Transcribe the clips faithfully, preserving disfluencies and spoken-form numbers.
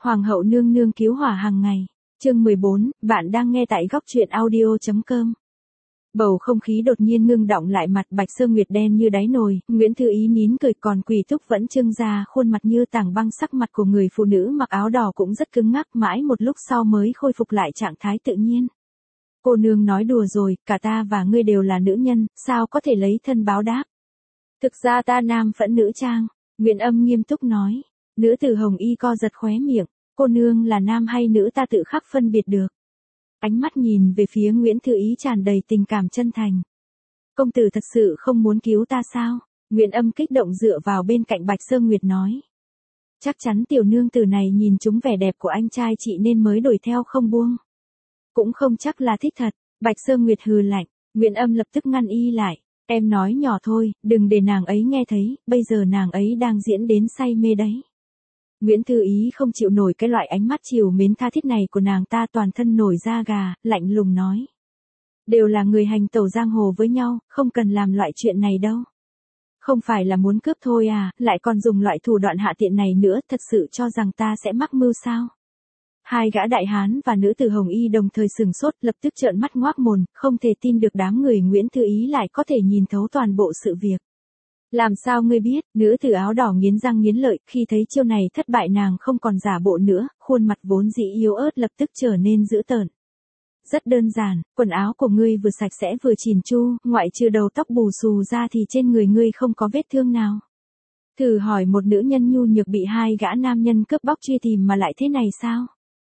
Hoàng hậu nương nương cứu hỏa hàng ngày. Chương mười bốn, bạn đang nghe tại góc truyện audio chấm com. Bầu không khí đột nhiên ngưng đọng lại, mặt Bạch Sơ Nguyệt đen như đáy nồi, Nguyễn Thư Ý nín cười, còn Quỳ Thúc vẫn trưng ra khuôn mặt như tảng băng, sắc mặt của người phụ nữ mặc áo đỏ cũng rất cứng ngắc, mãi một lúc sau mới khôi phục lại trạng thái tự nhiên. Cô nương nói đùa rồi, cả ta và ngươi đều là nữ nhân, sao có thể lấy thân báo đáp. Thực ra ta nam phẫn nữ trang, Nguyễn Âm nghiêm túc nói. Nữ tử Hồng Y co giật khóe miệng, cô nương là nam hay nữ ta tự khắc phân biệt được. Ánh mắt nhìn về phía Nguyễn Thư Ý tràn đầy tình cảm chân thành. Công tử thật sự không muốn cứu ta sao? Nguyễn Âm kích động dựa vào bên cạnh Bạch Sơ Nguyệt nói. Chắc chắn tiểu nương tử này nhìn trúng vẻ đẹp của anh trai chị nên mới đuổi theo không buông. Cũng không chắc là thích thật, Bạch Sơ Nguyệt hừ lạnh. Nguyễn Âm lập tức ngăn y lại. Em nói nhỏ thôi, đừng để nàng ấy nghe thấy, bây giờ nàng ấy đang diễn đến say mê đấy. Nguyễn Thư Ý không chịu nổi cái loại ánh mắt chiều mến tha thiết này của nàng ta, toàn thân nổi da gà, lạnh lùng nói. Đều là người hành tẩu giang hồ với nhau, không cần làm loại chuyện này đâu. Không phải là muốn cướp thôi à, lại còn dùng loại thủ đoạn hạ tiện này nữa, thật sự cho rằng ta sẽ mắc mưu sao? Hai gã đại hán và nữ tử Hồng Y đồng thời sừng sốt, lập tức trợn mắt ngoác mồm, không thể tin được đám người Nguyễn Thư Ý lại có thể nhìn thấu toàn bộ sự việc. Làm sao ngươi biết? Nữ tử áo đỏ nghiến răng nghiến lợi, khi thấy chiêu này thất bại nàng không còn giả bộ nữa, khuôn mặt vốn dĩ yếu ớt lập tức trở nên dữ tợn. Rất đơn giản, quần áo của ngươi vừa sạch sẽ vừa chỉn chu, ngoại trừ đầu tóc bù xù ra thì trên người ngươi không có vết thương nào. Thử hỏi một nữ nhân nhu nhược bị hai gã nam nhân cướp bóc truy tìm mà lại thế này sao?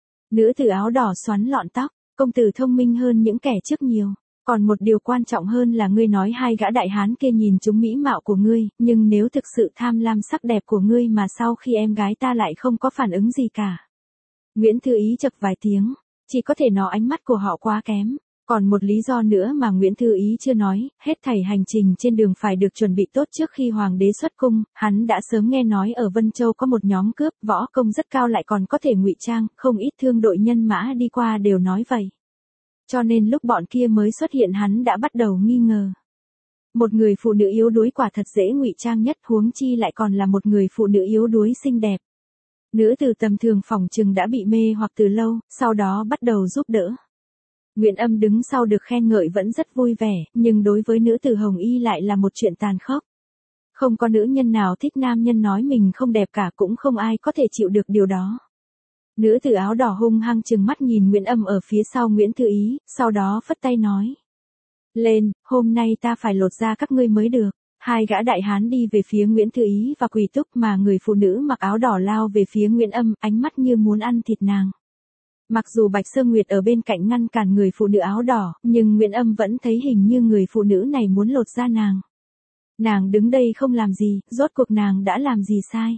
Nữ tử áo đỏ xoắn lọn tóc, công tử thông minh hơn những kẻ trước nhiều. Còn một điều quan trọng hơn là ngươi nói hai gã đại hán kia nhìn trúng mỹ mạo của ngươi, nhưng nếu thực sự tham lam sắc đẹp của ngươi mà sau khi em gái ta lại không có phản ứng gì cả. Nguyễn Thư Ý chậc vài tiếng, chỉ có thể nói ánh mắt của họ quá kém. Còn một lý do nữa mà Nguyễn Thư Ý chưa nói, hết thảy hành trình trên đường phải được chuẩn bị tốt trước khi hoàng đế xuất cung, hắn đã sớm nghe nói ở Vân Châu có một nhóm cướp, võ công rất cao lại còn có thể ngụy trang, không ít thương đội nhân mã đi qua đều nói vậy. Cho nên lúc bọn kia mới xuất hiện hắn đã bắt đầu nghi ngờ. Một người phụ nữ yếu đuối quả thật dễ ngụy trang nhất, huống chi lại còn là một người phụ nữ yếu đuối xinh đẹp. Nữ tử tầm thường phỏng chừng đã bị mê hoặc từ lâu, sau đó bắt đầu giúp đỡ. Nguyễn Âm đứng sau được khen ngợi vẫn rất vui vẻ, nhưng đối với nữ tử Hồng Y lại là một chuyện tàn khốc. Không có nữ nhân nào thích nam nhân nói mình không đẹp cả, cũng không ai có thể chịu được điều đó. Nữ tử áo đỏ hung hăng trừng mắt nhìn Nguyễn Âm ở phía sau Nguyễn Thư Ý, sau đó phất tay nói. Lên, hôm nay ta phải lột da các ngươi mới được. Hai gã đại hán đi về phía Nguyễn Thư Ý và Quỳ Túc, mà người phụ nữ mặc áo đỏ lao về phía Nguyễn Âm, ánh mắt như muốn ăn thịt nàng. Mặc dù Bạch Sơ Nguyệt ở bên cạnh ngăn cản người phụ nữ áo đỏ, nhưng Nguyễn Âm vẫn thấy hình như người phụ nữ này muốn lột da nàng. Nàng đứng đây không làm gì, rốt cuộc nàng đã làm gì sai?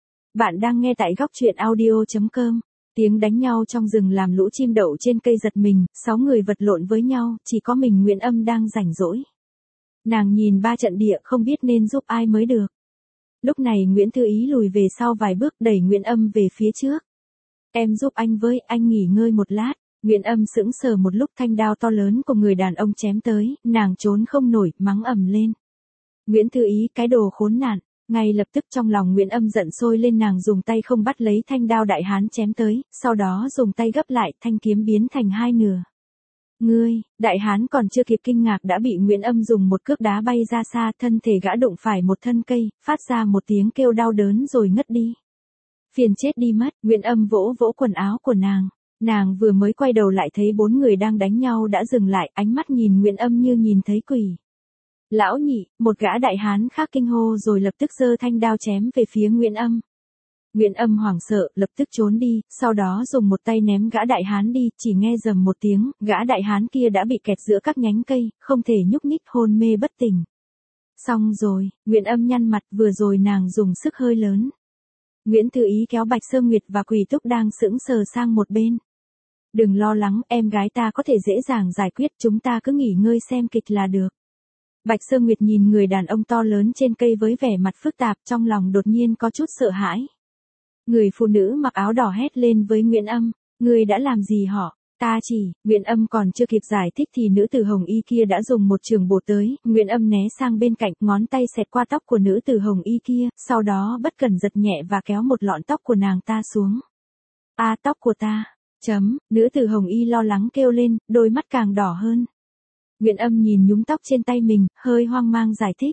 Bạn đang nghe tại góc truyện audio chấm com. Tiếng đánh nhau trong rừng làm lũ chim đậu trên cây giật mình, sáu người vật lộn với nhau, chỉ có mình Nguyễn Âm đang rảnh rỗi. Nàng nhìn ba trận địa không biết nên giúp ai mới được. Lúc này Nguyễn Thư Ý lùi về sau vài bước, đẩy Nguyễn Âm về phía trước. Em giúp anh với, anh nghỉ ngơi một lát. Nguyễn Âm sững sờ một lúc, thanh đao to lớn của người đàn ông chém tới, nàng trốn không nổi, mắng ầm lên. Nguyễn Thư Ý, cái đồ khốn nạn. Ngay lập tức trong lòng Nguyễn Âm giận sôi lên, nàng dùng tay không bắt lấy thanh đao đại hán chém tới, sau đó dùng tay gấp lại, thanh kiếm biến thành hai nửa. Ngươi, đại hán còn chưa kịp kinh ngạc đã bị Nguyễn Âm dùng một cước đá bay ra xa, thân thể gã đụng phải một thân cây, phát ra một tiếng kêu đau đớn rồi ngất đi. Phiền chết đi mất, Nguyễn Âm vỗ vỗ quần áo của nàng. Nàng vừa mới quay đầu lại thấy bốn người đang đánh nhau đã dừng lại, ánh mắt nhìn Nguyễn Âm như nhìn thấy quỷ. Lão nhị, một gã đại hán khác kinh hô rồi lập tức giơ thanh đao chém về phía Nguyễn Âm. Nguyễn Âm hoảng sợ, lập tức trốn đi, sau đó dùng một tay ném gã đại hán đi, chỉ nghe rầm một tiếng, gã đại hán kia đã bị kẹt giữa các nhánh cây, không thể nhúc nhích, hôn mê bất tỉnh. Xong rồi, Nguyễn Âm nhăn mặt, vừa rồi nàng dùng sức hơi lớn. Nguyễn Thư Ý kéo Bạch Sơ Nguyệt và Quỳ Túc đang sững sờ sang một bên. Đừng lo lắng, em gái ta có thể dễ dàng giải quyết, chúng ta cứ nghỉ ngơi xem kịch là được. Bạch Sơ Nguyệt nhìn người đàn ông to lớn trên cây với vẻ mặt phức tạp, trong lòng đột nhiên có chút sợ hãi. Người phụ nữ mặc áo đỏ hét lên với Nguyễn Âm, ngươi đã làm gì họ? Ta chỉ, Nguyễn Âm còn chưa kịp giải thích thì nữ tử Hồng Y kia đã dùng một trường bổ tới, Nguyễn Âm né sang bên cạnh, ngón tay xẹt qua tóc của nữ tử Hồng Y kia, sau đó bất cẩn giật nhẹ và kéo một lọn tóc của nàng ta xuống. A tóc của ta. Chấm, nữ tử Hồng Y lo lắng kêu lên, đôi mắt càng đỏ hơn. Nguyễn Âm nhìn nhúm tóc trên tay mình, hơi hoang mang giải thích.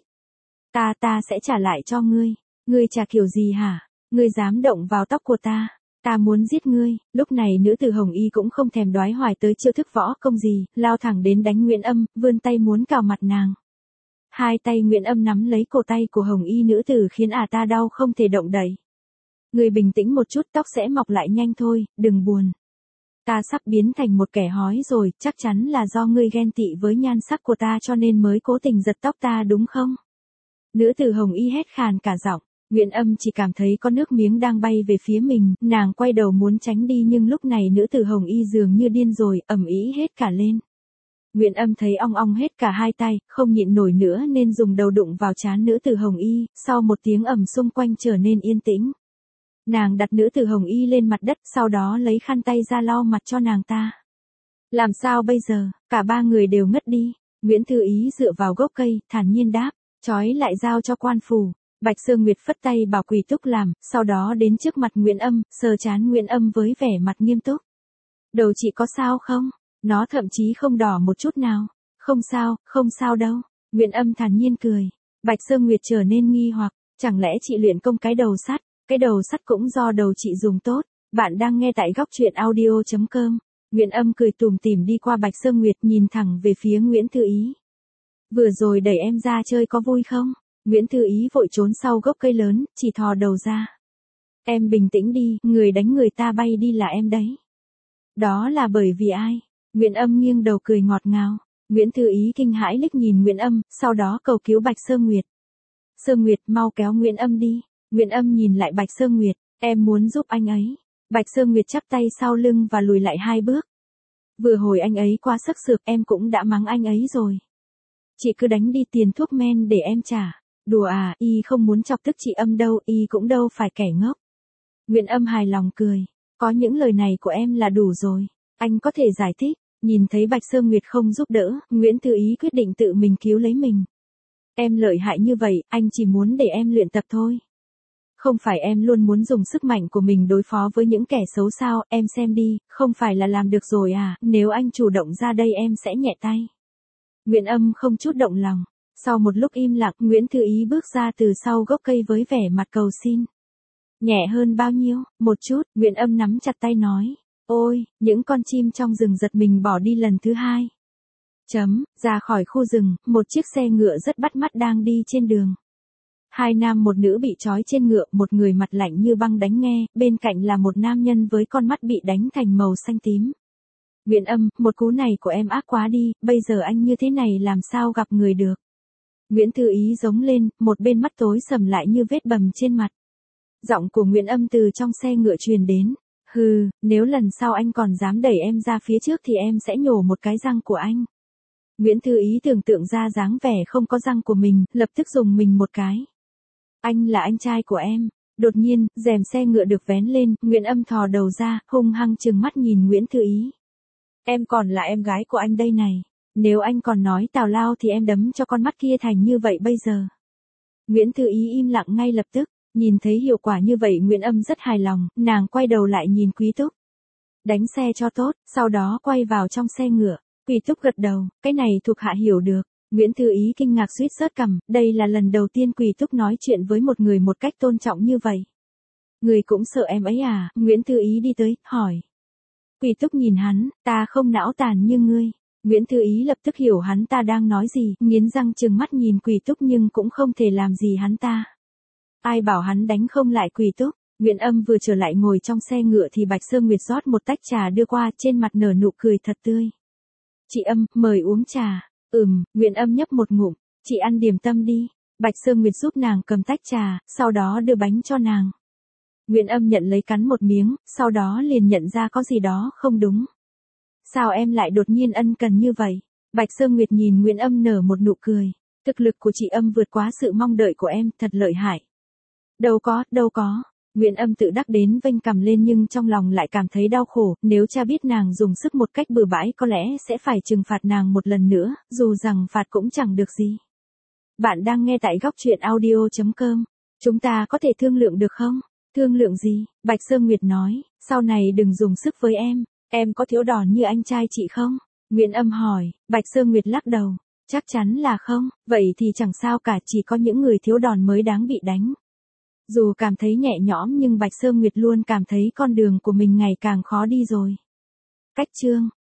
Ta ta sẽ trả lại cho ngươi. Ngươi trả kiểu gì hả? Ngươi dám động vào tóc của ta. Ta muốn giết ngươi. Lúc này nữ tử Hồng Y cũng không thèm đoái hoài tới chiêu thức võ công gì, lao thẳng đến đánh Nguyễn Âm, vươn tay muốn cào mặt nàng. Hai tay Nguyễn Âm nắm lấy cổ tay của Hồng Y nữ tử khiến ả ta đau không thể động đậy. Ngươi bình tĩnh một chút, tóc sẽ mọc lại nhanh thôi, đừng buồn. Ta sắp biến thành một kẻ hói rồi, chắc chắn là do ngươi ghen tị với nhan sắc của ta cho nên mới cố tình giật tóc ta đúng không? Nữ tử Hồng Y hét khàn cả giọng. Nguyễn Âm chỉ cảm thấy có nước miếng đang bay về phía mình, nàng quay đầu muốn tránh đi nhưng lúc này nữ tử Hồng Y dường như điên rồi, ầm ĩ hết cả lên. Nguyễn Âm thấy ong ong hết cả hai tay, không nhịn nổi nữa nên dùng đầu đụng vào trán nữ tử Hồng Y, sau một tiếng ầm xung quanh trở nên yên tĩnh. Nàng đặt nữ tử Hồng Y lên mặt đất, sau đó lấy khăn tay ra lau mặt cho nàng ta. Làm sao bây giờ, cả ba người đều ngất đi. Nguyễn Thư Ý dựa vào gốc cây, thản nhiên đáp, trói lại giao cho quan phủ. Bạch Sơ Nguyệt phất tay bảo Quỳ Túc làm, sau đó đến trước mặt Nguyễn Âm, sờ trán Nguyễn Âm với vẻ mặt nghiêm túc. Đầu chị có sao không? Nó thậm chí không đỏ một chút nào. Không sao, không sao đâu. Nguyễn Âm thản nhiên cười. Bạch Sơ Nguyệt trở nên nghi hoặc, chẳng lẽ chị luyện công cái đầu sắt? Cái đầu sắt cũng do đầu chị dùng tốt. Bạn đang nghe tại góc truyện audio chấm com. Nguyễn Âm cười tủm tỉm đi qua Bạch Sơ Nguyệt nhìn thẳng về phía Nguyễn Thư Ý. Vừa rồi đẩy em ra chơi có vui không? Nguyễn Thư Ý vội trốn sau gốc cây lớn, chỉ thò đầu ra. Em bình tĩnh đi, người đánh người ta bay đi là em đấy. Đó là bởi vì ai? Nguyễn Âm nghiêng đầu cười ngọt ngào. Nguyễn Thư Ý kinh hãi liếc nhìn Nguyễn Âm, sau đó cầu cứu Bạch Sơ Nguyệt. Sơ Nguyệt mau kéo Nguyễn Âm đi. Nguyễn Âm nhìn lại Bạch Sơ Nguyệt, em muốn giúp anh ấy. Bạch Sơ Nguyệt chắp tay sau lưng và lùi lại hai bước. Vừa hồi anh ấy quá sức sược, em cũng đã mắng anh ấy rồi. Chị cứ đánh đi, tiền thuốc men để em trả. Đùa à, y không muốn chọc tức chị Âm đâu, y cũng đâu phải kẻ ngốc. Nguyễn Âm hài lòng cười, có những lời này của em là đủ rồi, anh có thể giải thích. Nhìn thấy Bạch Sơ Nguyệt không giúp đỡ, Nguyễn Thư Ý quyết định tự mình cứu lấy mình. Em lợi hại như vậy, anh chỉ muốn để em luyện tập thôi. Không phải em luôn muốn dùng sức mạnh của mình đối phó với những kẻ xấu sao, em xem đi, không phải là làm được rồi à, nếu anh chủ động ra đây em sẽ nhẹ tay. Nguyễn Âm không chút động lòng. Sau một lúc im lặng, Nguyễn Thư Ý bước ra từ sau gốc cây với vẻ mặt cầu xin. Nhẹ hơn bao nhiêu? Một chút, Nguyễn Âm nắm chặt tay nói. Ôi, những con chim trong rừng giật mình bỏ đi lần thứ hai. Chấm, ra khỏi khu rừng, một chiếc xe ngựa rất bắt mắt đang đi trên đường. Hai nam một nữ bị trói trên ngựa, một người mặt lạnh như băng đánh nghe, bên cạnh là một nam nhân với con mắt bị đánh thành màu xanh tím. Nguyễn Âm, một cú này của em ác quá đi, bây giờ anh như thế này làm sao gặp người được. Nguyễn Thư Ý giống lên, một bên mắt tối sầm lại như vết bầm trên mặt. Giọng của Nguyễn Âm từ trong xe ngựa truyền đến. Hừ, nếu lần sau anh còn dám đẩy em ra phía trước thì em sẽ nhổ một cái răng của anh. Nguyễn Thư Ý tưởng tượng ra dáng vẻ không có răng của mình, lập tức dùng mình một cái. Anh là anh trai của em. Đột nhiên, rèm xe ngựa được vén lên, Nguyễn Âm thò đầu ra, hung hăng trừng mắt nhìn Nguyễn Thư Ý. Em còn là em gái của anh đây này. Nếu anh còn nói tào lao thì em đấm cho con mắt kia thành như vậy bây giờ. Nguyễn Thư Ý im lặng ngay lập tức, nhìn thấy hiệu quả như vậy Nguyễn Âm rất hài lòng, nàng quay đầu lại nhìn Quý Túc. Đánh xe cho tốt, sau đó quay vào trong xe ngựa. Quý Túc gật đầu, cái này thuộc hạ hiểu được. Nguyễn Thư Ý kinh ngạc suýt sớt cằm, đây là lần đầu tiên Quý Túc nói chuyện với một người một cách tôn trọng như vậy. Người cũng sợ em ấy à? Nguyễn Thư Ý đi tới, hỏi. Quý Túc nhìn hắn, ta không não tàn như ngươi. Nguyễn Thư Ý lập tức hiểu hắn ta đang nói gì, nghiến răng trừng mắt nhìn Quý Túc nhưng cũng không thể làm gì hắn ta. Ai bảo hắn đánh không lại Quý Túc. Nguyễn Âm vừa trở lại ngồi trong xe ngựa thì Bạch Sơ Nguyệt rót một tách trà đưa qua, trên mặt nở nụ cười thật tươi. Chị Âm, mời uống trà. Ừm, Nguyễn Âm nhấp một ngụm, chị ăn điểm tâm đi. Bạch Sơ Nguyệt giúp nàng cầm tách trà, sau đó đưa bánh cho nàng. Nguyễn Âm nhận lấy cắn một miếng, sau đó liền nhận ra có gì đó không đúng. Sao em lại đột nhiên ân cần như vậy? Bạch Sơ Nguyệt nhìn Nguyễn Âm nở một nụ cười. Thực lực của chị Âm vượt quá sự mong đợi của em, thật lợi hại. Đâu có, đâu có. Nguyễn Âm tự đắc đến vênh cằm lên nhưng trong lòng lại cảm thấy đau khổ, nếu cha biết nàng dùng sức một cách bừa bãi có lẽ sẽ phải trừng phạt nàng một lần nữa, dù rằng phạt cũng chẳng được gì. Bạn đang nghe tại góc truyện audio chấm com. Chúng ta có thể thương lượng được không? Thương lượng gì? Bạch Sơ Nguyệt nói, sau này đừng dùng sức với em, em có thiếu đòn như anh trai chị không? Nguyễn Âm hỏi, Bạch Sơ Nguyệt lắc đầu, chắc chắn là không, vậy thì chẳng sao cả, chỉ có những người thiếu đòn mới đáng bị đánh. Dù cảm thấy nhẹ nhõm nhưng Bạch Sơ Nguyệt luôn cảm thấy con đường của mình ngày càng khó đi rồi. Cách chương